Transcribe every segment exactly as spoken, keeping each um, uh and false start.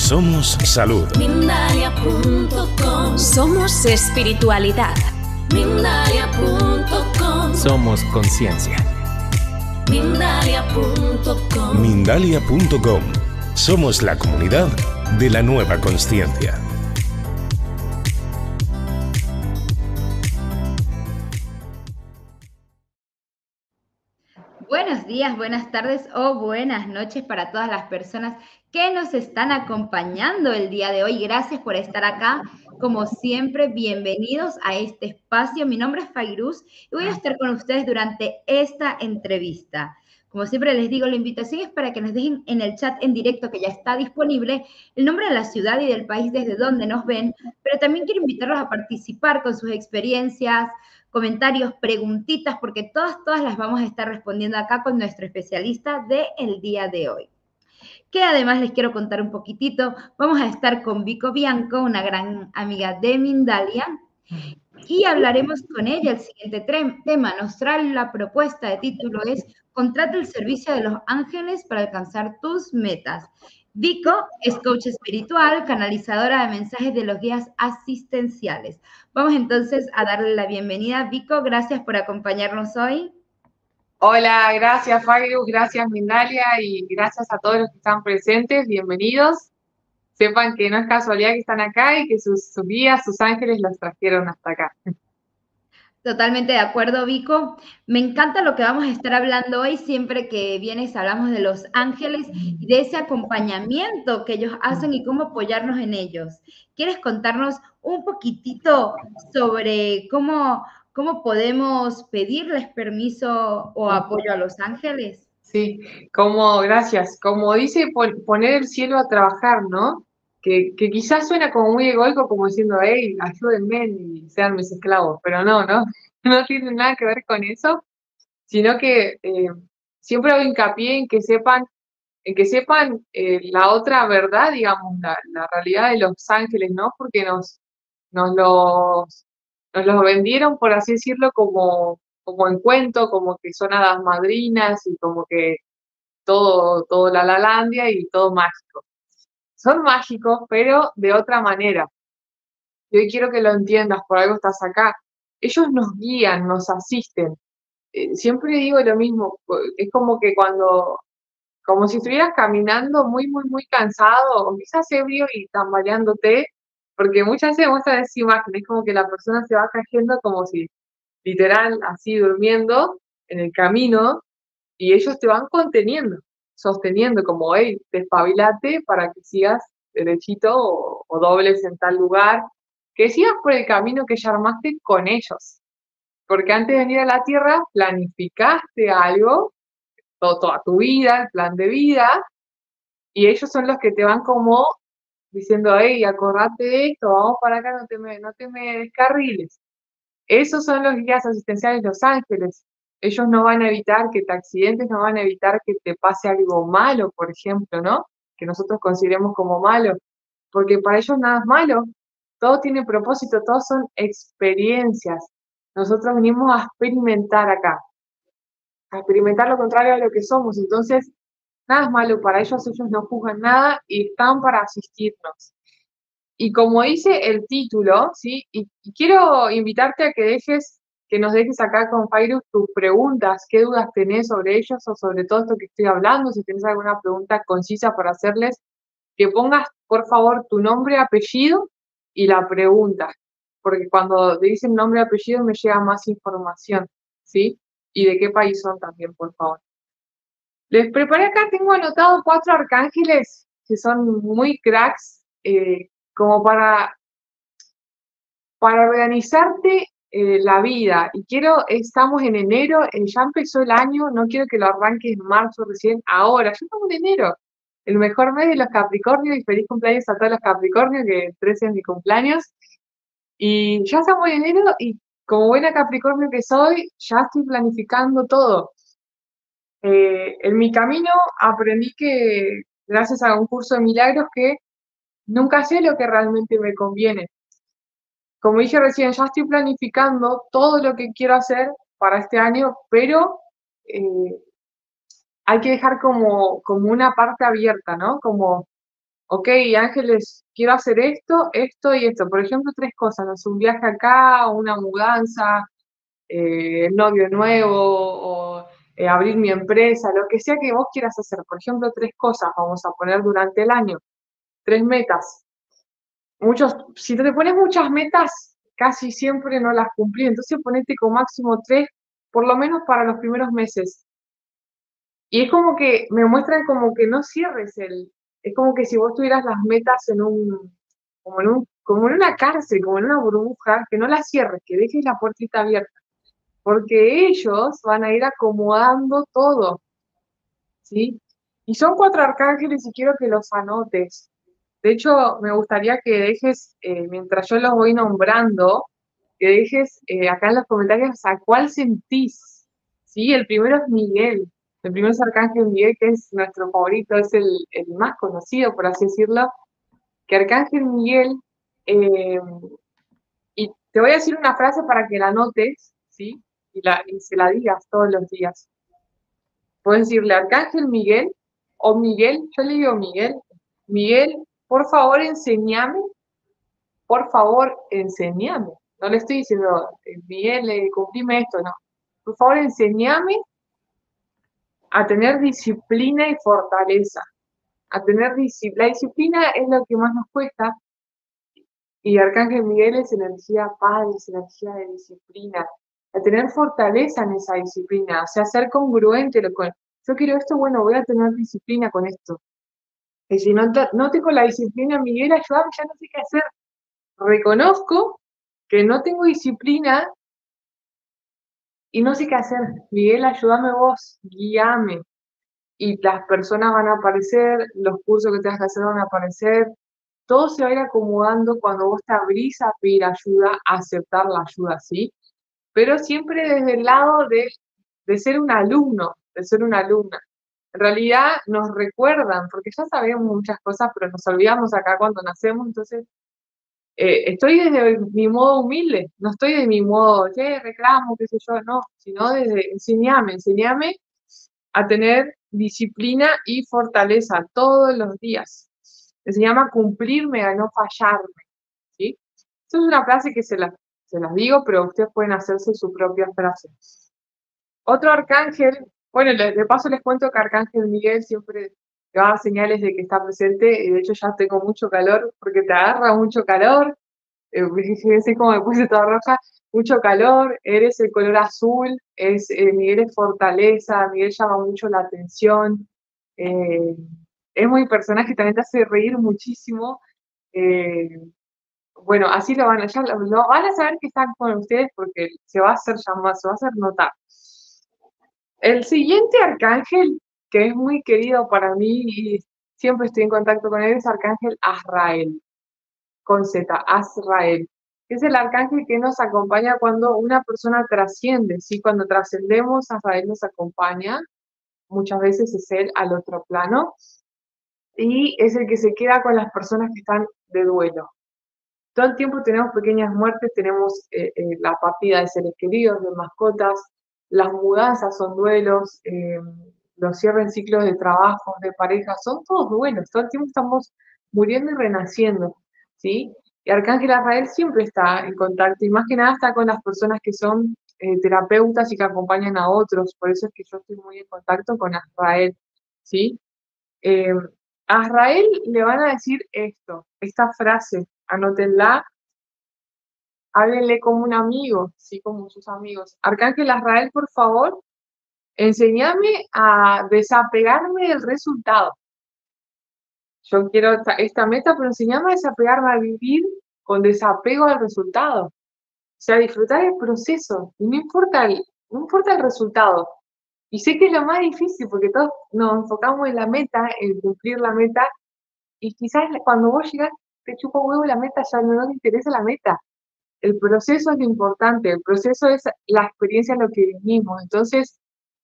Somos salud. Mindalia punto com. Somos espiritualidad. Mindalia punto com. Somos conciencia. Mindalia punto com. Mindalia punto com. Somos la comunidad de la nueva consciencia. Buenos días, buenas tardes o buenas noches para todas las personas que nos están acompañando el día de hoy. Gracias por estar acá. Como siempre, bienvenidos a este espacio. Mi nombre es Fairuz y voy a estar con ustedes durante esta entrevista. Como siempre les digo, la invitación es para que nos dejen en el chat en directo, que ya está disponible, el nombre de la ciudad y del país desde donde nos ven, pero también quiero invitarlos a participar con sus experiencias, comentarios, preguntitas, porque todas, todas las vamos a estar respondiendo acá con nuestro especialista del día de hoy. Que además les quiero contar un poquitito, vamos a estar con Vico Bianco, una gran amiga de Mindalia, y hablaremos con ella. El siguiente tema nos trae la propuesta de título es Contrata el servicio de los ángeles para alcanzar tus metas. Vico es coach espiritual, canalizadora de mensajes de los guías asistenciales. Vamos entonces a darle la bienvenida. Vico, gracias por acompañarnos hoy. Hola, gracias Fairuz, gracias Mindalia y gracias a todos los que están presentes. Bienvenidos. Sepan que no es casualidad que están acá y que sus, sus guías, sus ángeles los trajeron hasta acá. Totalmente de acuerdo, Vico. Me encanta lo que vamos a estar hablando hoy. Siempre que vienes hablamos de los ángeles y de ese acompañamiento que ellos hacen y cómo apoyarnos en ellos. ¿Quieres contarnos un poquitito sobre cómo, cómo podemos pedirles permiso o apoyo a los ángeles? Sí, como, gracias. Como dice, pon, poner el cielo a trabajar, ¿no? Que, que quizás suena como muy egoico, como diciendo, hey, ayúdenme y sean mis esclavos, pero no, no, no tiene nada que ver con eso, sino que eh, siempre hago hincapié en que sepan, en que sepan eh, la otra verdad, digamos, la, la realidad de los ángeles, ¿no? Porque nos, nos los, nos los vendieron, por así decirlo, como, como en cuento, como que son hadas madrinas y como que todo, todo la lalandia y todo mágico. Son mágicos, pero de otra manera. Y hoy quiero que lo entiendas, por algo estás acá. Ellos nos guían, nos asisten. Eh, siempre digo lo mismo, es como que cuando, como si estuvieras caminando muy, muy, muy cansado, o quizás ebrio y tambaleándote, porque muchas veces muestran esa imagen, es como que la persona se va cayendo como si, literal, así durmiendo en el camino, y ellos te van conteniendo, sosteniendo, como, hey, despabilate para que sigas derechito o, o dobles en tal lugar, que sigas por el camino que ya armaste con ellos. Porque antes de venir a la Tierra, planificaste algo, todo, toda tu vida, el plan de vida, y ellos son los que te van como diciendo, hey, acordate de esto, vamos para acá, no te me, no te me descarriles. Esos son los guías asistenciales, los ángeles. Ellos no van a evitar que te accidentes, no van a evitar que te pase algo malo, por ejemplo, ¿no? Que nosotros consideremos como malo, porque para ellos nada es malo. Todo tiene propósito, todos son experiencias. Nosotros venimos a experimentar acá, a experimentar lo contrario a lo que somos. Entonces, nada es malo para ellos, ellos no juzgan nada y están para asistirnos. Y como dice el título, ¿sí? Y, y quiero invitarte a que dejes, que nos dejes acá con Fairuz tus preguntas, qué dudas tenés sobre ellos o sobre todo esto que estoy hablando, si tenés alguna pregunta concisa para hacerles, que pongas, por favor, tu nombre, apellido y la pregunta, porque cuando dicen nombre y apellido me llega más información, ¿sí? Y de qué país son también, por favor. Les preparé acá, tengo anotado cuatro arcángeles que son muy cracks, eh, como para, para organizarte eh, la vida. Y quiero, estamos en enero, eh, ya empezó el año, no quiero que lo arranques en marzo recién, ahora, ya estamos en enero, el mejor mes de los Capricornios, y feliz cumpleaños a todos los Capricornios, que el trece es mi cumpleaños. Y ya estamos en enero y como buena Capricornio que soy, ya estoy planificando todo. Eh, en mi camino aprendí que, gracias a un curso de milagros, que nunca sé lo que realmente me conviene. Como dije recién, ya estoy planificando todo lo que quiero hacer para este año, pero eh, hay que dejar como, como una parte abierta, ¿no? Como ok, ángeles, quiero hacer esto, esto y esto. Por ejemplo, tres cosas, ¿no? Un viaje acá, una mudanza, eh, el novio nuevo, o eh, abrir mi empresa, lo que sea que vos quieras hacer. Por ejemplo, tres cosas vamos a poner durante el año, tres metas. Muchos, si te pones muchas metas, casi siempre no las cumplís. Entonces ponete como máximo tres, por lo menos para los primeros meses. Y es como que me muestran como que no cierres el, es como que si vos tuvieras las metas en un, como en un, como en una cárcel, como en una burbuja, que no las cierres, que dejes la puertita abierta, porque ellos van a ir acomodando todo, ¿sí? Y son cuatro arcángeles y quiero que los anotes. De hecho, me gustaría que dejes, eh, mientras yo los voy nombrando, que dejes eh, acá en los comentarios a cuál sentís, ¿sí? El primero es Miguel. El primer es Arcángel Miguel, que es nuestro favorito, es el, el más conocido, por así decirlo, que Arcángel Miguel, eh, y te voy a decir una frase para que la anotes, ¿sí? Y, la, y se la digas todos los días. Puedes decirle Arcángel Miguel, o Miguel, yo le digo Miguel, Miguel, por favor enséñame, por favor enséñame. No le estoy diciendo, Miguel, eh, cumplime esto, no. Por favor enséñame a tener disciplina y fortaleza. A tener disciplina. La disciplina es lo que más nos cuesta. Y Arcángel Miguel es energía paz, es energía de disciplina. A tener fortaleza en esa disciplina. O sea, ser congruente. Con, yo quiero esto, bueno, voy a tener disciplina con esto. Y si no, no tengo la disciplina, Miguel, ayúdame, ya no sé qué hacer. Reconozco que no tengo disciplina y no sé qué hacer. Miguel, ayúdame vos, guíame. Y las personas van a aparecer, los cursos que tengas que hacer van a aparecer, todo se va a ir acomodando cuando vos te abrís a pedir ayuda, a aceptar la ayuda, ¿sí? Pero siempre desde el lado de, de ser un alumno, de ser una alumna. En realidad nos recuerdan, porque ya sabemos muchas cosas, pero nos olvidamos acá cuando nacemos, entonces eh, estoy desde mi modo humilde, no estoy de mi modo, che, reclamo, qué sé yo, no, sino desde, enseñame, enseñame a tener disciplina y fortaleza todos los días. Se llama cumplirme, a no fallarme, ¿sí? Esa es una frase que se, la, se las digo, pero ustedes pueden hacerse su propia frase. Otro arcángel, bueno, de, de paso les cuento que Arcángel Miguel siempre te va a dar señales de que está presente, y de hecho ya tengo mucho calor, porque te agarra mucho calor, eh, así como me puse toda roja, mucho calor, eres el color azul, es, eh, Miguel es fortaleza, Miguel llama mucho la atención, eh, es muy personaje, también te hace reír muchísimo. eh, bueno, así lo van a, ya lo, lo van a saber que están con ustedes porque se va a hacer llamar, se va a hacer notar. El siguiente arcángel, que es muy querido para mí y siempre estoy en contacto con él, es Arcángel Azrael, con Z, Azrael. Es el arcángel que nos acompaña cuando una persona trasciende, ¿sí? Cuando trascendemos, Azrael nos acompaña, muchas veces es él al otro plano, y es el que se queda con las personas que están de duelo. Todo el tiempo tenemos pequeñas muertes, tenemos eh, eh, la partida de seres queridos, de mascotas, las mudanzas son duelos, eh, los cierres en ciclos de trabajo, de pareja, son todos duelos, todo el tiempo estamos muriendo y renaciendo, ¿sí? Y Arcángel Azrael siempre está en contacto, y más que nada está con las personas que son eh, terapeutas y que acompañan a otros, por eso es que yo estoy muy en contacto con Azrael, ¿sí? Eh, a Azrael le van a decir esto, esta frase, anótenla, háblenle como un amigo, sí, como sus amigos. Arcángel Azrael, por favor, enséñame a desapegarme del resultado. Yo quiero esta, esta meta, pero enséñame a desapegarme, a vivir con desapego al resultado. O sea, disfrutar el proceso, y no importa el, no importa el resultado. Y sé que es lo más difícil, porque todos nos enfocamos en la meta, en cumplir la meta, y quizás cuando vos llegás, te chupa huevo la meta, ya no te interesa la meta. El proceso es lo importante, el proceso es la experiencia en lo que vivimos. Entonces,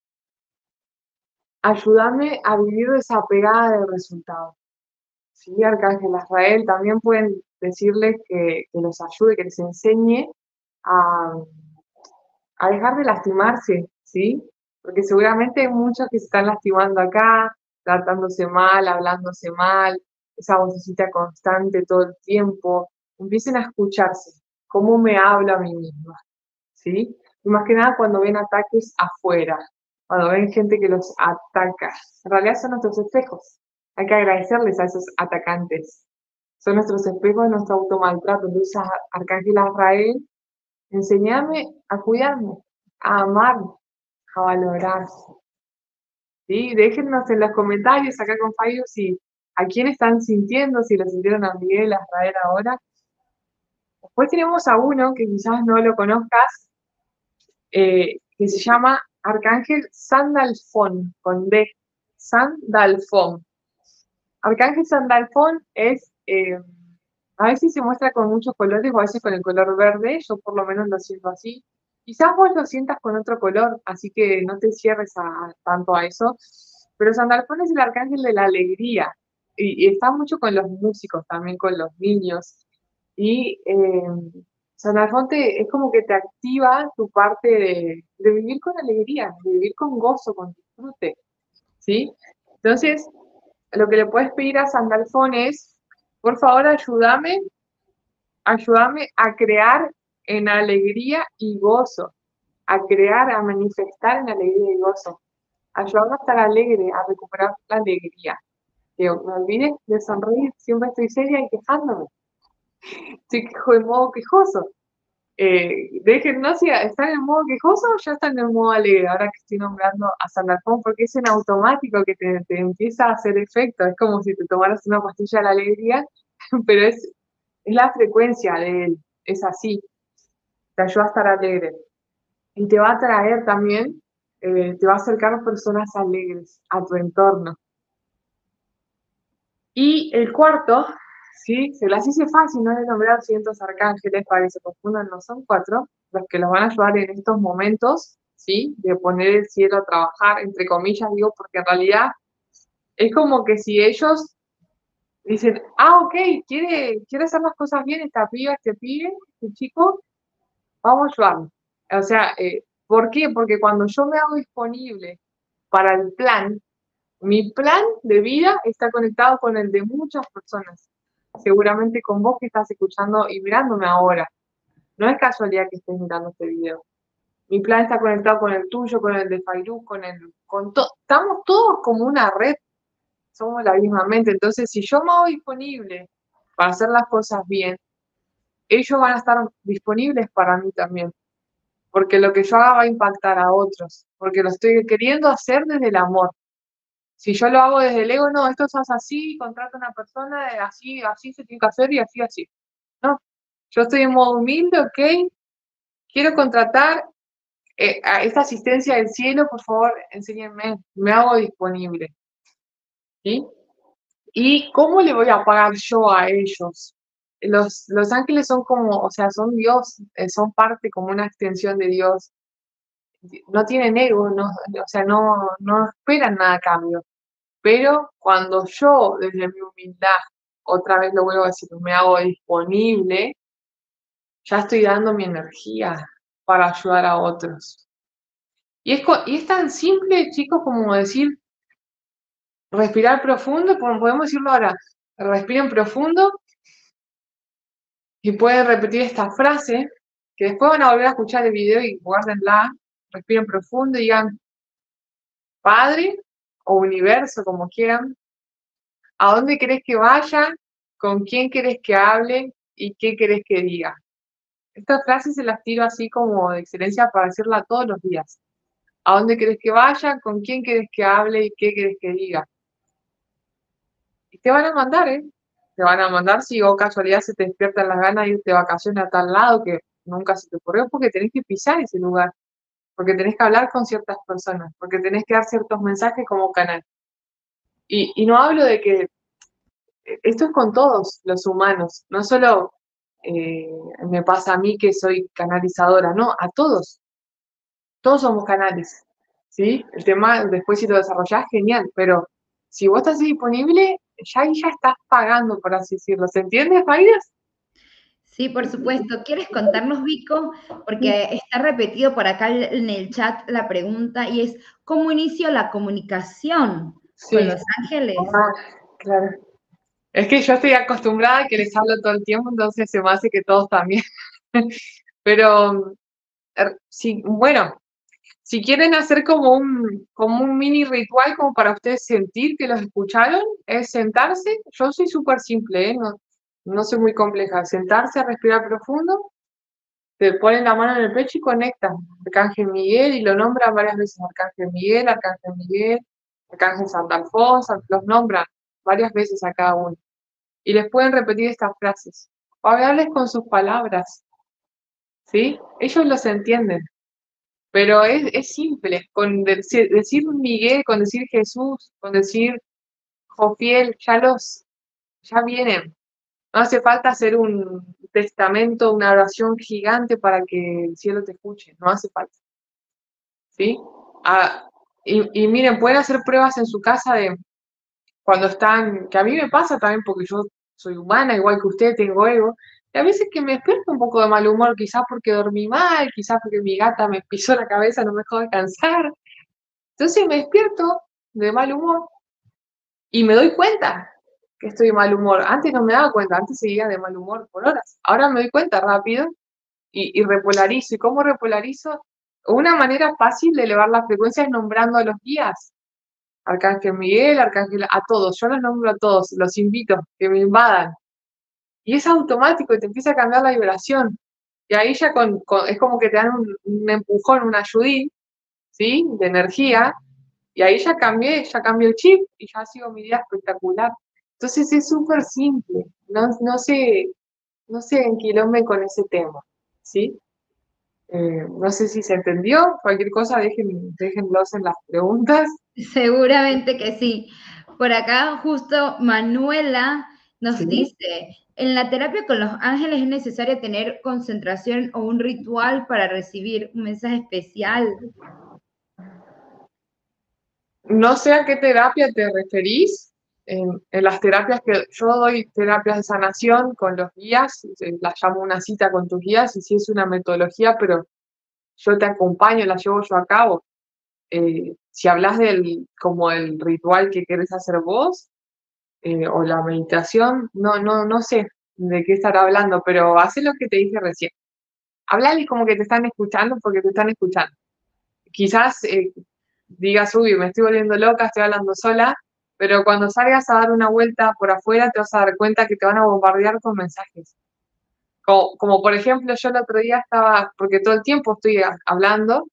ayúdame a vivir desapegada del resultado. Sí, Arcángel Azrael, también pueden decirles que, que los ayude, que les enseñe a, a dejar de lastimarse, ¿sí? Porque seguramente hay muchos que se están lastimando acá, tratándose mal, hablándose mal, esa vocecita constante todo el tiempo, empiecen a escucharse, cómo me hablo a mí misma, ¿sí? Y más que nada cuando ven ataques afuera, cuando ven gente que los ataca, en realidad son nuestros espejos, hay que agradecerles a esos atacantes, son nuestros espejos, nuestro automaltrato. Entonces, Arcángel Azrael, enséñame a cuidarme, a amarme, a valorarme. ¿Sí? Déjennos en los comentarios acá con Fabio si a quién están sintiendo, si lo sintieron a Miguel, a Israel ahora. Después tenemos a uno que quizás no lo conozcas, eh, que se llama Arcángel Sandalfón, con D, Sandalfón. Arcángel Sandalfón es, eh, a veces se muestra con muchos colores, o a veces con el color verde, yo por lo menos lo siento así. Quizás vos lo sientas con otro color, así que no te cierres a, tanto a eso. Pero Sandalfón es el arcángel de la alegría, y, y está mucho con los músicos, también con los niños. Y eh, Sandalfón te, es como que te activa tu parte de, de vivir con alegría, de vivir con gozo, con disfrute, ¿sí? Entonces, lo que le puedes pedir a Sandalfón es, por favor, ayúdame, ayúdame a crear en alegría y gozo, a crear, a manifestar en alegría y gozo. Ayúdame a estar alegre, a recuperar la alegría. Que me olvide de sonreír, siempre estoy seria y quejándome. Estoy en modo quejoso. Eh, dejen, no sé, ¿están en modo quejoso o ya están en modo alegre? Ahora que estoy nombrando a Sandalfón, porque es en automático que te, te empieza a hacer efecto. Es como si te tomaras una pastilla de la alegría, pero es, es la frecuencia de él, es así. Te ayuda a estar alegre. Y te va a traer también, eh, te va a acercar personas alegres a tu entorno. Y el cuarto, ¿sí? Se las hice fácil, no de nombrar cientos arcángeles para que se confundan, no son cuatro, los que los van a ayudar en estos momentos, ¿sí? De poner el cielo a trabajar, entre comillas, digo, porque en realidad es como que si ellos dicen, ah, ok, quiere, quiere hacer las cosas bien esta piba, este pibe, este chico, vamos a ayudarlo. O sea, eh, ¿por qué? Porque cuando yo me hago disponible para el plan, mi plan de vida está conectado con el de muchas personas. Seguramente con vos que estás escuchando y mirándome ahora. No es casualidad que estés mirando este video. Mi plan está conectado con el tuyo, con el de Fairuz, con el... con to- estamos todos como una red. Somos la misma mente. Entonces, si yo me hago disponible para hacer las cosas bien, ellos van a estar disponibles para mí también. Porque lo que yo haga va a impactar a otros. Porque lo estoy queriendo hacer desde el amor. Si yo lo hago desde el ego, no, esto se hace así, contrato a una persona, así, así se tiene que hacer y así, así. No, yo estoy en modo humilde, ok, quiero contratar eh, a esta asistencia del cielo, por favor, enséñenme, me hago disponible. ¿Sí? ¿Y cómo le voy a pagar yo a ellos? Los, los ángeles son como, o sea, son Dios, eh, son parte como una extensión de Dios. No tienen ego, no, o sea, no, no esperan nada a cambio. Pero cuando yo, desde mi humildad, otra vez lo vuelvo a decir, me hago disponible, ya estoy dando mi energía para ayudar a otros. Y es, y es tan simple, chicos, como decir, respirar profundo, como podemos decirlo ahora, respiren profundo y pueden repetir esta frase, que después van a volver a escuchar el video y guárdenla, respiren profundo y digan, Padre o universo, como quieran, ¿a dónde querés que vaya? ¿Con quién querés que hable? ¿Y qué querés que diga? Estas frases se las tiro así como de excelencia para decirla todos los días. ¿A dónde querés que vaya? ¿Con quién querés que hable? ¿Y qué querés que diga? Y te van a mandar, ¿eh? Te van a mandar si o casualidad se te despiertan las ganas de irte de vacaciones a tal lado que nunca se te ocurrió, porque tenés que pisar ese lugar, porque tenés que hablar con ciertas personas, porque tenés que dar ciertos mensajes como canal. Y, y no hablo de que esto es con todos los humanos, no solo eh, me pasa a mí que soy canalizadora, no, a todos. Todos somos canales, ¿sí? El tema, después si lo desarrollás, genial, pero si vos estás disponible, ya ahí ya estás pagando, por así decirlo. ¿Se entiende, Fairas? Sí, por supuesto. ¿Quieres contarnos, Vico? Porque está repetido por acá en el chat la pregunta y es, ¿cómo inicio la comunicación Sí. con los ángeles? Ah, claro. Es que yo estoy acostumbrada a que les hablo todo el tiempo, entonces se me hace que todos también. Pero, er, sí, bueno, si quieren hacer como un, como un mini ritual como para ustedes sentir que los escucharon, es sentarse. Yo soy súper simple, ¿eh? No, no soy muy compleja. Sentarse a respirar profundo, te ponen la mano en el pecho y conectan. Arcángel Miguel, y lo nombran varias veces. Arcángel Miguel, Arcángel Miguel, Arcángel Santa Alfonso, los nombran varias veces a cada uno. Y les pueden repetir estas frases. O hablarles con sus palabras, ¿sí? Ellos los entienden. Pero es, es simple, con decir, decir Miguel, con decir Jesús, con decir Jofiel, ya los, ya vienen. No hace falta hacer un testamento, una oración gigante para que el cielo te escuche, no hace falta. ¿Sí? Ah, y, y miren, pueden hacer pruebas en su casa de cuando están, que a mí me pasa también porque yo soy humana, igual que usted, tengo ego, y a veces que me despierto un poco de mal humor, quizás porque dormí mal, quizás porque mi gata me pisó la cabeza, no me dejó descansar. Entonces me despierto de mal humor y me doy cuenta que estoy de mal humor. Antes no me daba cuenta, antes seguía de mal humor por horas. Ahora me doy cuenta rápido y, y repolarizo. ¿Y cómo repolarizo? Una manera fácil de elevar la frecuencia es nombrando a los guías. Arcángel Miguel, Arcángel, a todos. Yo los nombro a todos, los invito, que me invadan. Y es automático y te empieza a cambiar la vibración. Y ahí ya con, con, es como que te dan un, un empujón, un ayudín, ¿sí? De energía. Y ahí ya cambié, ya cambié el chip y ya sigo mi día espectacular. Entonces es súper simple. No, no se, no se enquilomben con ese tema, ¿sí? Eh, no sé si se entendió. Cualquier cosa, dejen, déjenlos en las preguntas. Seguramente que sí. Por acá justo Manuela nos Sí. dice, en la terapia con los ángeles es necesario tener concentración o un ritual para recibir un mensaje especial. No sé a qué terapia te referís. En, en las terapias que yo doy, terapias de sanación con los guías, las llamo una cita con tus guías, y sí es una metodología, pero yo te acompaño, la llevo yo a cabo. Eh, si hablas del, como el ritual que querés hacer vos, eh, o la meditación, no, no, no sé de qué estar hablando, pero haz lo que te dije recién. Hablales como que te están escuchando porque te están escuchando. Quizás eh, digas, uy, me estoy volviendo loca, estoy hablando sola, pero cuando salgas a dar una vuelta por afuera te vas a dar cuenta que te van a bombardear con mensajes. Como, como por ejemplo, yo el otro día estaba, porque todo el tiempo estoy a, hablando,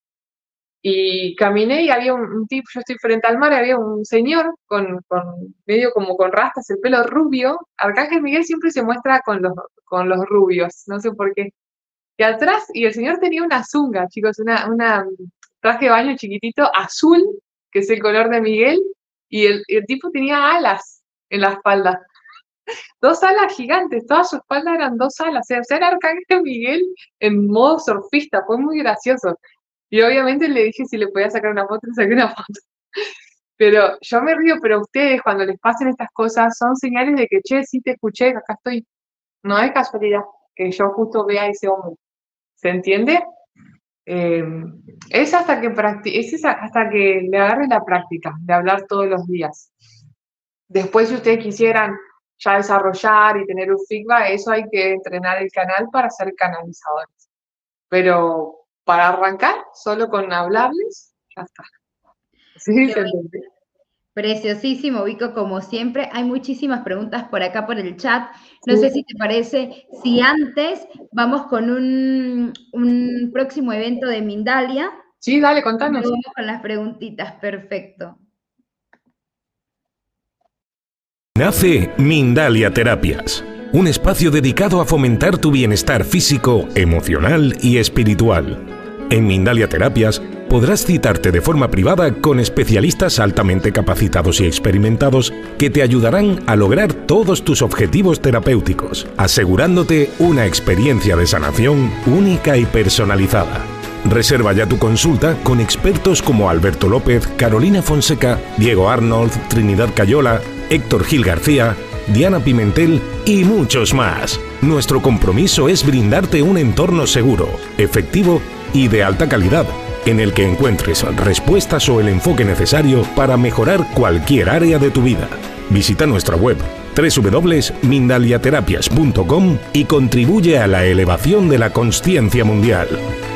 y caminé y había un, un tipo, yo estoy frente al mar, y había un señor con, con medio como con rastas, el pelo rubio. Arcángel Miguel siempre se muestra con los, con los rubios, no sé por qué. Y atrás, y el señor tenía una zunga, chicos, una, una traje de baño chiquitito, azul, que es el color de Miguel, y el, el tipo tenía alas en la espalda. Dos alas gigantes, toda su espalda eran dos alas, o sea, era Arcángel Miguel en modo surfista, fue muy gracioso. Y obviamente le dije si le podía sacar una foto, le saqué una foto. Pero yo me río, pero ustedes cuando les pasen estas cosas son señales de que, che, sí te escuché, acá estoy. No es casualidad que yo justo vea a ese hombre. ¿Se entiende? Eh, es hasta que practi- es hasta que le agarre la práctica de hablar todos los días. Después, si ustedes quisieran ya desarrollar y tener un feedback, eso hay que entrenar el canal para ser canalizadores. Pero para arrancar, solo con hablarles, ya está. ¿Sí? ¿Se entiende? Preciosísimo, Vico, como siempre. Hay muchísimas preguntas por acá por el chat. No Sí. sé si te parece, si antes vamos con un, un próximo evento de Mindalia. Sí, dale, contanos. Luego vamos con las preguntitas, perfecto. Nace Mindalia Terapias, un espacio dedicado a fomentar tu bienestar físico, emocional y espiritual. En Mindalia Terapias podrás citarte de forma privada con especialistas altamente capacitados y experimentados que te ayudarán a lograr todos tus objetivos terapéuticos, asegurándote una experiencia de sanación única y personalizada. Reserva ya tu consulta con expertos como Alberto López, Carolina Fonseca, Diego Arnold, Trinidad Cayola, Héctor Gil García, Diana Pimentel y muchos más. Nuestro compromiso es brindarte un entorno seguro, efectivo y de alta calidad, en el que encuentres respuestas o el enfoque necesario para mejorar cualquier área de tu vida. Visita nuestra web doble u doble u doble u punto mindaliaterapias punto com y contribuye a la elevación de la consciencia mundial.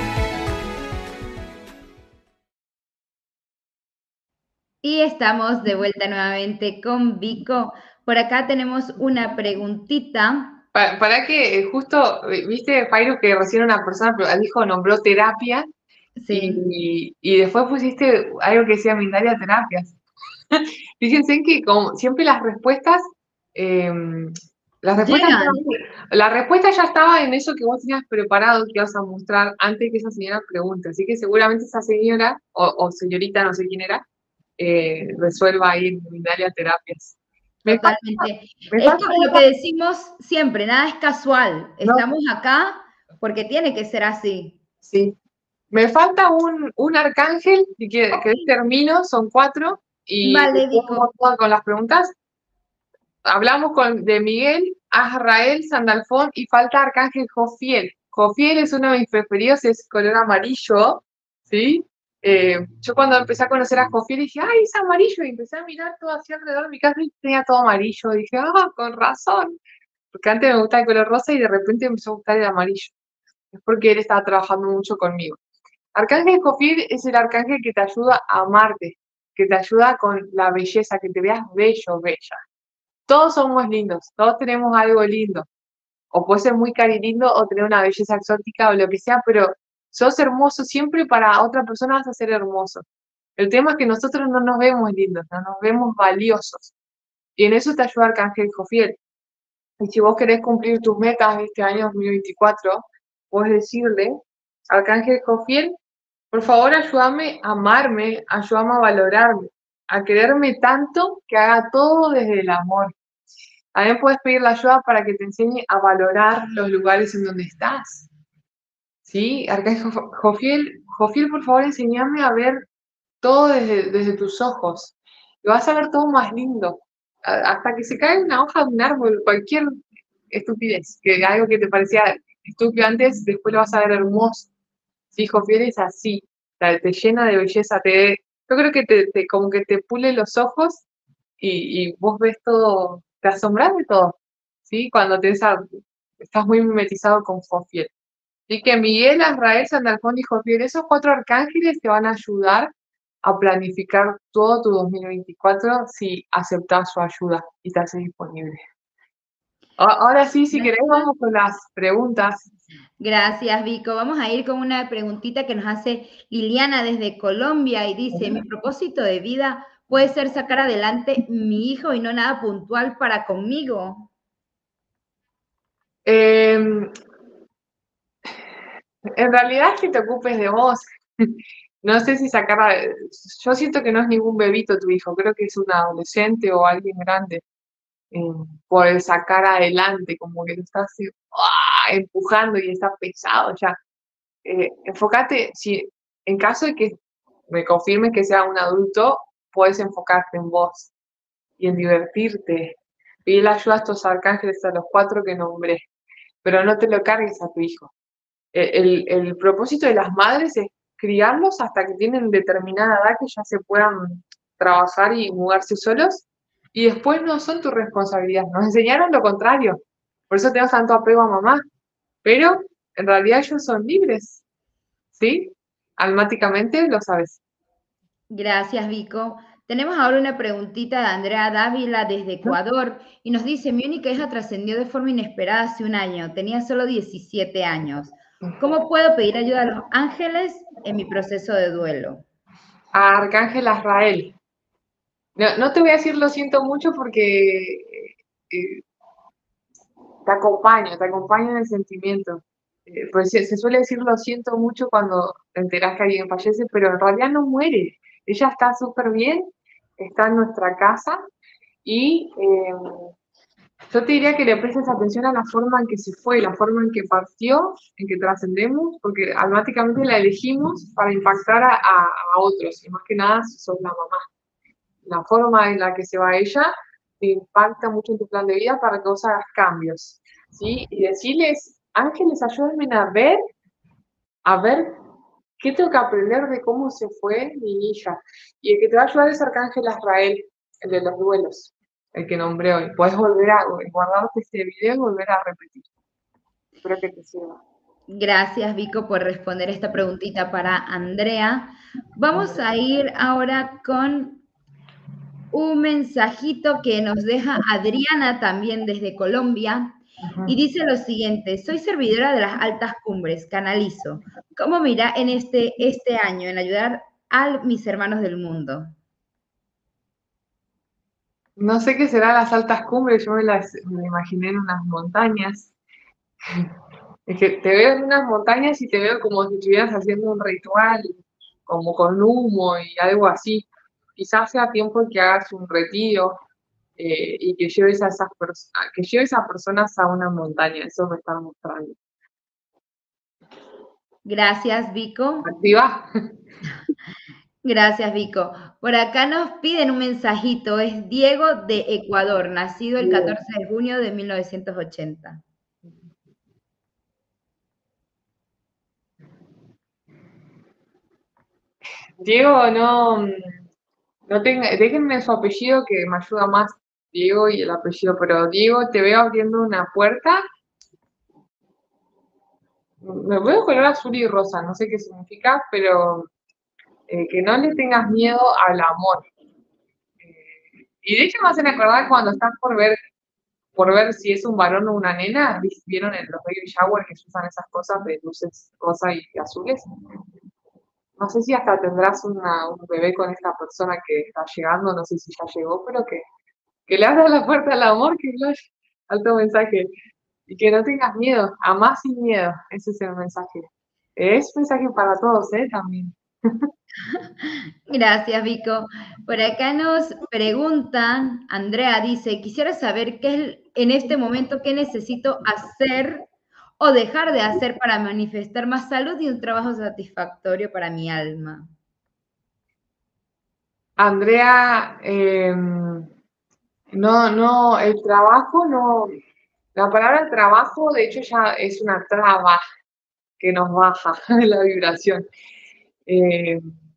Y estamos de vuelta nuevamente con Vico. Por acá tenemos una preguntita. Para, para que eh, justo, eh, viste, Jairo, que recién una persona pero dijo, nombró terapia, Sí. y, y después pusiste algo que decía Mindalia Terapias. Fíjense que como siempre las respuestas, eh, las respuestas, Llegan. la respuesta ya estaba en eso que vos tenías preparado, que ibas a mostrar antes que esa señora pregunte. Así que seguramente esa señora, o, o señorita, no sé quién era, eh, resuelva ahí en Mindalia Terapias. Me falta, Totalmente. me Es falta como lo una- que decimos siempre, nada es casual. No. Estamos acá porque tiene que ser así. Sí. Me falta un, un arcángel, y que, que termino, son cuatro, y Vale, después Vico. vamos todas con las preguntas. Hablamos con, de Miguel, Azrael, Sandalfón, y falta Arcángel Jofiel. Jofiel es uno de mis preferidos, es color amarillo, ¿sí? Eh, yo cuando empecé a conocer a Jofiel dije, ¡ay, es amarillo! Y empecé a mirar todo hacia alrededor de mi casa y tenía todo amarillo. Dije, ¡ah, con razón! Porque antes me gustaba el color rosa y de repente me empezó a gustar el amarillo. Es porque él estaba trabajando mucho conmigo. Arcángel Jofiel es el arcángel que te ayuda a amarte, que te ayuda con la belleza, que te veas bello, bella. Todos somos lindos, todos tenemos algo lindo. O puede ser muy cari lindo o tener una belleza exótica o lo que sea, pero sos hermoso siempre, para otra persona vas a ser hermoso. El tema es que nosotros no nos vemos lindos, no nos vemos valiosos. Y en eso te ayuda Arcángel Jofiel. Y si vos querés cumplir tus metas de este año dos mil veinticuatro, puedes decirle, Arcángel Jofiel, por favor ayúdame a amarme, ayúdame a valorarme, a quererme tanto que haga todo desde el amor. También puedes pedir la ayuda para que te enseñe a valorar los lugares en donde estás. ¿Sí? Arcángel Jofiel, Jofiel, por favor, enséñame a ver todo desde, desde tus ojos. Y vas a ver todo más lindo. Hasta que se cae una hoja de un árbol, cualquier estupidez, que algo que te parecía estúpido antes, después lo vas a ver hermoso. Sí, Jofiel es así, te, te llena de belleza, te, yo creo que te, te, como que te pule los ojos y, y vos ves todo, te asombras de todo, ¿sí? Cuando te esa, estás muy mimetizado con Jofiel. Así que Miguel, Azrael, Sandalfón y Jofiel, esos cuatro arcángeles te van a ayudar a planificar todo tu dos mil veinticuatro si aceptas su ayuda y te haces disponible. Ahora sí, si querés, vamos con las preguntas. Gracias, Vico. Vamos a ir con una preguntita que nos hace Liliana desde Colombia y dice, mi propósito de vida puede ser sacar adelante mi hijo y no nada puntual para conmigo. Eh, en realidad es que te ocupes de vos. No sé si sacar, a, yo siento que no es ningún bebito tu hijo, creo que es un adolescente o alguien grande. Eh, por sacar adelante, como que lo estás ¡ah! Empujando y está pesado ya. Eh, enfócate, si en caso de que me confirmes que sea un adulto, puedes enfocarte en vos y en divertirte. Pedirle ayuda a estos arcángeles, a los cuatro que nombré, pero no te lo cargues a tu hijo. El, el, el propósito de las madres es criarlos hasta que tienen determinada edad que ya se puedan trabajar y mudarse solos, y después no son tu responsabilidad. Nos enseñaron lo contrario, por eso tenemos tanto apego a mamá, pero en realidad ellos son libres, ¿sí? Almáticamente lo sabes. Gracias, Vico. Tenemos ahora una preguntita de Andrea Dávila desde Ecuador y nos dice, mi única hija trascendió de forma inesperada hace un año, tenía solo diecisiete años. ¿Cómo puedo pedir ayuda a los ángeles en mi proceso de duelo? A Arcángel Azrael. No, no te voy a decir lo siento mucho porque eh, te acompaño, te acompaño en el sentimiento. Eh, pues se, se suele decir lo siento mucho cuando te enterás que alguien fallece, pero en realidad no muere. Ella está súper bien, está en nuestra casa y eh, yo te diría que le prestes atención a la forma en que se fue, la forma en que partió, en que trascendemos, porque automáticamente la elegimos para impactar a, a, a otros, y más que nada si sos la mamá. La forma en la que se va ella te impacta mucho en tu plan de vida para que vos hagas cambios, ¿sí? Y decirles, ángeles, ayúdenme a ver, a ver qué tengo que aprender de cómo se fue mi hija. Y el que te va a ayudar es Arcángel Azrael, el de los duelos. el que nombré hoy. Puedes volver a guardarte este video y volver a repetir. Espero que te sirva. Gracias, Vico, por responder esta preguntita para Andrea. Vamos a ir ahora con un mensajito que nos deja Adriana también desde Colombia. Y dice lo siguiente: soy servidora de las altas cumbres, canalizo. ¿Cómo me irá en este, este año en ayudar a mis hermanos del mundo? No sé qué serán las altas cumbres, yo me las me imaginé en unas montañas. Es que te veo en unas montañas y te veo como si estuvieras haciendo un ritual, como con humo y algo así. Quizás sea tiempo que hagas un retiro eh, y que lleves a esas personas, que lleves a personas a una montaña, eso me están mostrando. Gracias, Vico. ¿Activa? Gracias, Vico. Por acá nos piden un mensajito. Es Diego de Ecuador, nacido el catorce de junio de mil novecientos ochenta. Diego, no, no tenga, déjenme su apellido que me ayuda más, Diego y el apellido, pero Diego, te veo abriendo una puerta. Me veo color azul y rosa, no sé qué significa, pero eh, que no le tengas miedo al amor. Eh, y de hecho me hacen acordar cuando estás por ver, por ver si es un varón o una nena, ¿vieron en los baby shower que se usan esas cosas de luces rosa y azules? No sé si hasta tendrás una, un bebé con esta persona que está llegando, no sé si ya llegó, pero que, que le abras la puerta al amor, que flash, alto mensaje. Y que no tengas miedo, amá sin miedo, ese es el mensaje. Es mensaje para todos, ¿eh? También. Gracias, Vico. Por acá nos preguntan, Andrea dice, quisiera saber qué es en este momento qué necesito hacer o dejar de hacer para manifestar más salud y un trabajo satisfactorio para mi alma. Andrea, eh, no, no, el trabajo no, la palabra trabajo de hecho ya es una traba que nos baja la vibración. Eh,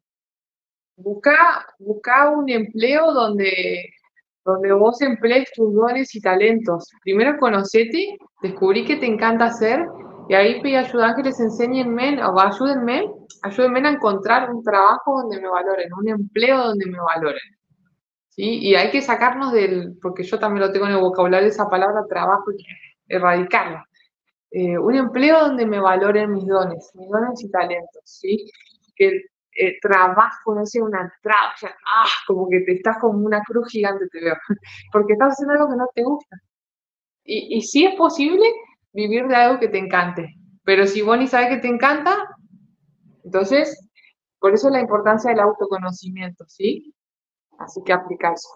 busca, busca un empleo donde, donde vos emplees tus dones y talentos. Primero conocete, descubrí qué te encanta hacer y ahí pedí ayuda, ángeles, enséñenme o ayúdenme, ayúdenme a encontrar un trabajo donde me valoren, un empleo donde me valoren. ¿Sí? Y hay que sacarnos del, porque yo también lo tengo en el vocabulario, esa palabra trabajo, y erradicarla. Eh, un empleo donde me valoren mis dones, mis dones y talentos, ¿sí? Que el eh, trabajo no sea una traba, o sea, ah, como que te estás como una cruz gigante, te veo, porque estás haciendo algo que no te gusta. Y, y sí es posible vivir de algo que te encante, pero si vos ni sabes que te encanta, entonces, por eso la importancia del autoconocimiento, ¿sí? Así que aplica eso.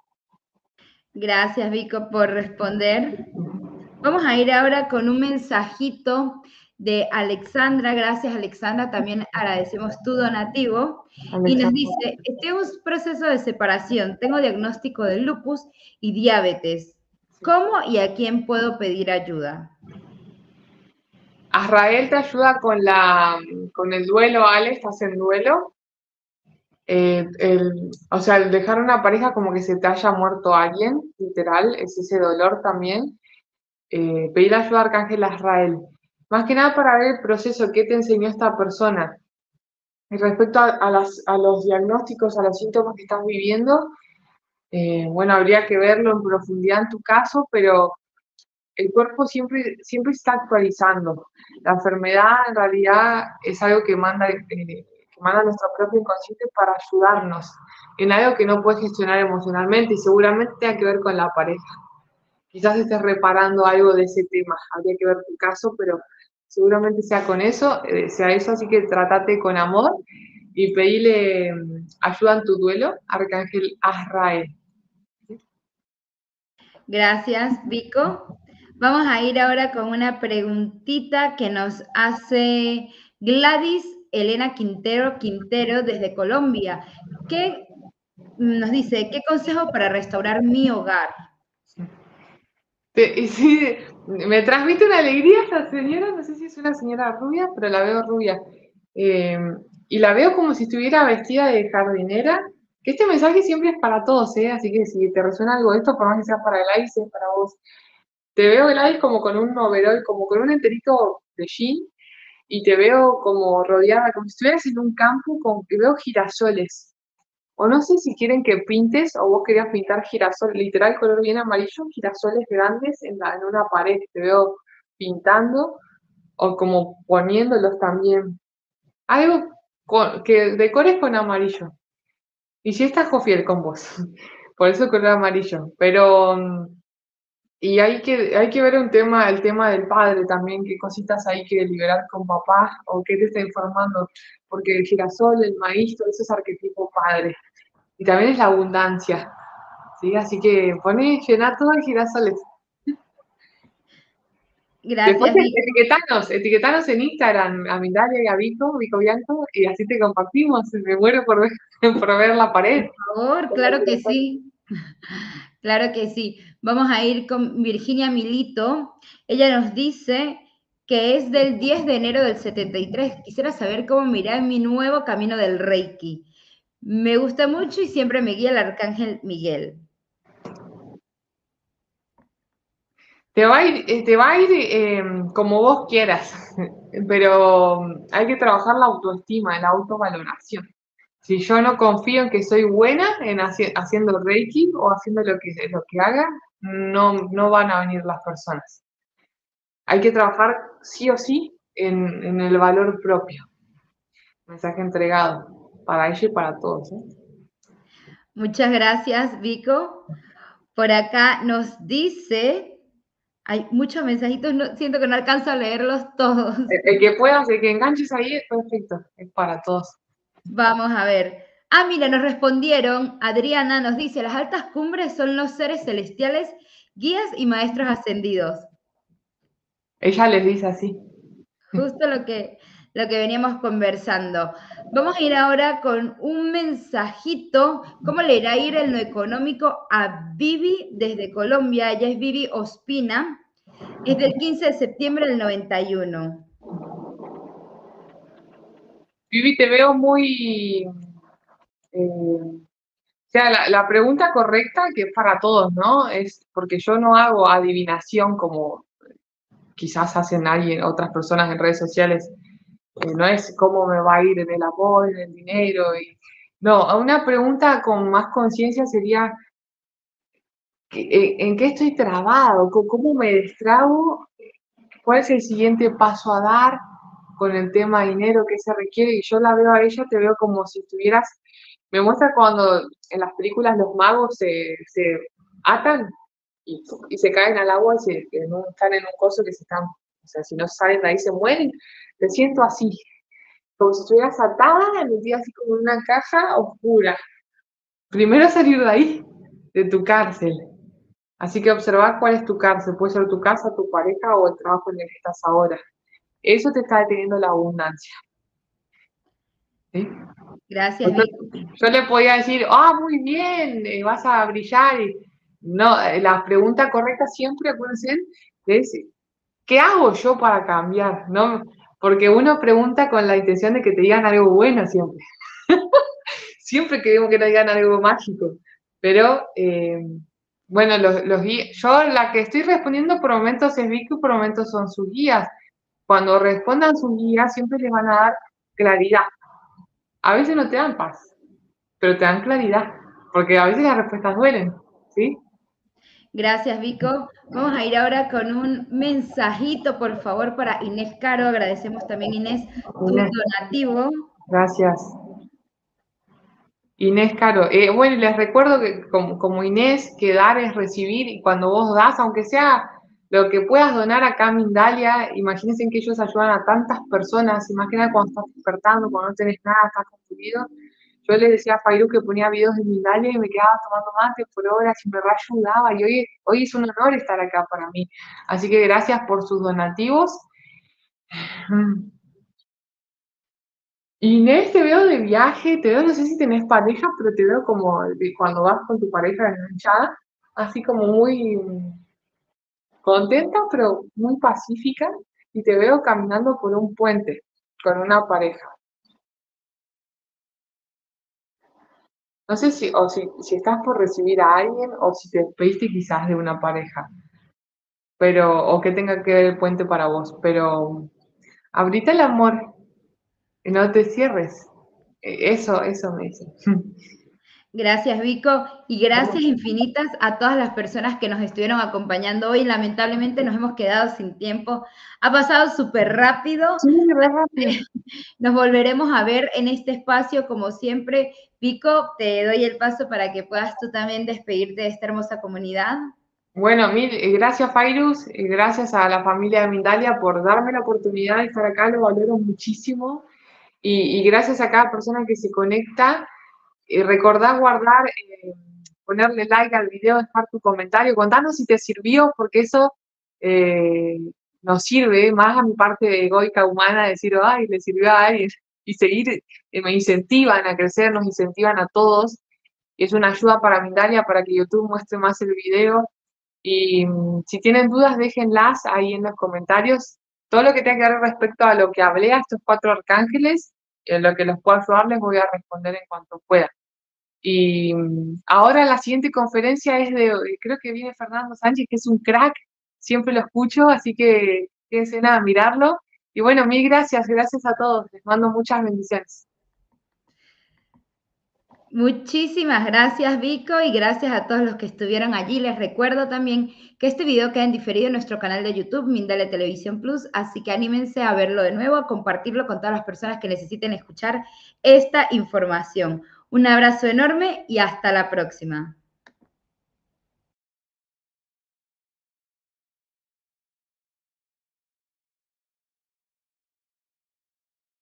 Gracias, Vico, por responder. Vamos a ir ahora con un mensajito de Alexandra. Gracias, Alexandra. También agradecemos tu donativo. Alexandra. Y nos dice, estoy en un proceso de separación. Tengo diagnóstico de lupus y diabetes. ¿Cómo y a quién puedo pedir ayuda? Azrael te ayuda con, la, con el duelo, Ale. ¿Estás en duelo? Eh, el, o sea, el dejar una pareja como que se te haya muerto alguien, literal, es ese dolor también. Eh, pedir ayuda a Arcángel Azrael. Más que nada para ver el proceso que te enseñó esta persona. Y respecto a, a, las, a los diagnósticos, a los síntomas que estás viviendo, eh, bueno, habría que verlo en profundidad en tu caso, pero el cuerpo siempre, siempre está actualizando. La enfermedad en realidad es algo que manda, eh, que manda nuestro propio inconsciente para ayudarnos en algo que no puedes gestionar emocionalmente y seguramente tenga que ver con la pareja. Quizás estés reparando algo de ese tema, habría que ver tu caso, pero seguramente sea con eso, eh, sea eso, así que trátate con amor y pedile ayuda en tu duelo, Arcángel Azrael. Gracias, Vico. Vamos a ir ahora con una preguntita que nos hace Gladys Elena Quintero Quintero desde Colombia. ¿Qué nos dice? ¿Qué consejo para restaurar mi hogar? Sí, sí, me transmite una alegría esta señora, no sé si es una señora rubia, pero la veo rubia. Eh, y la veo como si estuviera vestida de jardinera, Que este mensaje siempre es para todos, ¿eh? Así que si te resuena algo de esto, por más que sea para Gladys, es para vos. Te veo, Gladys, como con un overol, como con un enterito de jean, y te veo como rodeada, como si estuvieras en un campo, con que veo girasoles. O no sé si quieren que pintes, o vos querías pintar girasoles, literal color bien amarillo, girasoles grandes en, la, en una pared. Te veo pintando, o como poniéndolos también. Algo con- que decores con amarillo. Y sí está Jofiel con vos, por eso color amarillo. Pero, mm, y hay que, hay que ver un tema, el tema del padre también, qué cositas hay que liberar con papá, o qué te está informando, porque el girasol, el maíz, todo eso es arquetipo padre. Y también es la abundancia, ¿sí? Así que poné, llená todo de girasoles. Después Gracias, te- Vico. etiquetanos, etiquetanos en Instagram a Mindalia y a Vico, Vico Bianco, y así te compartimos. Me muero por ver, por ver la pared. Por favor, claro que sí. Claro que sí. Vamos a ir con Virginia Milito. Ella nos dice que es del diez de enero del setenta y tres. Quisiera saber cómo mirar mi nuevo camino del Reiki. Me gusta mucho y siempre me guía el arcángel Miguel. Te va a ir, eh, te va a ir eh, como vos quieras, pero hay que trabajar la autoestima, la autovaloración. Si yo no confío en que soy buena en haci- haciendo Reiki o haciendo lo que, lo que haga, no, no van a venir las personas. Hay que trabajar sí o sí en, en el valor propio. Mensaje entregado para ella y para todos, ¿eh? Muchas gracias, Vico. Por acá nos dice, hay muchos mensajitos, no, siento que no alcanzo a leerlos todos. El, el que puedas, el que enganches ahí es perfecto, es para todos. Vamos a ver. Ah, mira, nos respondieron. Adriana nos dice, las altas cumbres son los seres celestiales, guías y maestros ascendidos. Ella les dice así. Justo lo que, lo que veníamos conversando. Vamos a ir ahora con un mensajito. ¿Cómo le irá a ir en lo económico a Vivi desde Colombia? Ella es Vivi Ospina. Es del quince de septiembre del noventa y uno. Vivi, te veo muy... eh, o sea, la, la pregunta correcta, que es para todos, ¿no? Es porque yo no hago adivinación como quizás hacen alguien, otras personas en redes sociales. Eh, no es cómo me va a ir en el amor, en el dinero. Y, no, una pregunta con más conciencia sería, ¿qué- eh, ¿en qué estoy trabado? ¿Cómo, cómo me destrabo? ¿Cuál es el siguiente paso a dar con el tema dinero que se requiere? Y yo la veo a ella, te veo como si estuvieras, me muestra cuando en las películas los magos se, se atan y, y se caen al agua y se, en un- están en un coso que se están, o sea, si no salen de ahí se mueren. Te siento así, como si estuvieras atada, metida así como en una caja oscura. Primero salir de ahí, de tu cárcel. Así que observar cuál es tu cárcel, puede ser tu casa, tu pareja o el trabajo en el que estás ahora. Eso te está deteniendo la abundancia. ¿Sí? Gracias, Yo, Vico. yo le podía decir, ah, muy bien, eh, vas a brillar. Y, no, eh, la pregunta correcta siempre, acuérdense, es, ¿qué hago yo para cambiar? ¿No? Porque uno pregunta con la intención de que te digan algo bueno siempre. Siempre queremos que nos digan algo mágico. Pero, eh, bueno, los, los guías, yo la que estoy respondiendo por momentos es Vicky, por momentos son sus guías. Cuando respondan sus guías, siempre les van a dar claridad. A veces no te dan paz, pero te dan claridad, porque a veces las respuestas duelen, ¿sí? Gracias, Vico. Vamos a ir ahora con un mensajito, por favor, para Inés Caro. Agradecemos también, Inés, tu Inés, donativo. gracias. Inés Caro, eh, bueno, y les recuerdo que como, como Inés, que dar es recibir, y cuando vos das, aunque sea lo que puedas donar acá a Mindalia, imagínense que ellos ayudan a tantas personas, imagina cuando estás despertando, cuando no tenés nada, estás confundido. Yo les decía a Fairu que ponía videos de Mindalia y me quedaba tomando mate por horas y me reayudaba, y hoy, hoy es un honor estar acá para mí. Así que gracias por sus donativos. Inés, te veo de viaje, te veo, no sé si tenés pareja, pero te veo como de cuando vas con tu pareja enganchada, así como muy contenta, pero muy pacífica, y te veo caminando por un puente con una pareja. No sé si, o si, si estás por recibir a alguien o si te despediste quizás de una pareja, pero, o que tenga que ver el puente para vos, pero abrite el amor y no te cierres. Eh, Eso, eso me dice. Gracias, Vico, y gracias infinitas a todas las personas que nos estuvieron acompañando hoy. Lamentablemente nos hemos quedado sin tiempo. Ha pasado súper rápido. Sí, re rápido. Nos volveremos a ver en este espacio, como siempre. Vico, te doy el paso para que puedas tú también despedirte de esta hermosa comunidad. Bueno, mil eh, gracias, Fairuz, y gracias a la familia de Mindalia por darme la oportunidad de estar acá, lo valoro muchísimo. Y, y gracias a cada persona que se conecta. Y recordá guardar, eh, ponerle like al video, dejar tu comentario, contanos si te sirvió, porque eso eh, nos sirve más a mi parte egoica humana, decir, ay, le sirvió a alguien, y seguir, eh, me incentivan a crecer, nos incentivan a todos, y es una ayuda para Mindalia, para que YouTube muestre más el video. Y mm, si tienen dudas, déjenlas ahí en los comentarios. Todo lo que tenga que ver respecto a lo que hablé, a estos cuatro arcángeles, en lo que los puedo ayudar, les voy a responder en cuanto pueda. Y mm, ahora la siguiente conferencia es de, creo que viene Fernando Sánchez, que es un crack, siempre lo escucho, así que quédense nada, mirarlo. Y bueno, mil gracias, gracias a todos, les mando muchas bendiciones. Muchísimas gracias, Vico, y gracias a todos los que estuvieron allí. Les recuerdo también que este video queda en diferido en nuestro canal de YouTube, Mindalia Televisión Plus, así que anímense a verlo de nuevo, a compartirlo con todas las personas que necesiten escuchar esta información. Un abrazo enorme y hasta la próxima.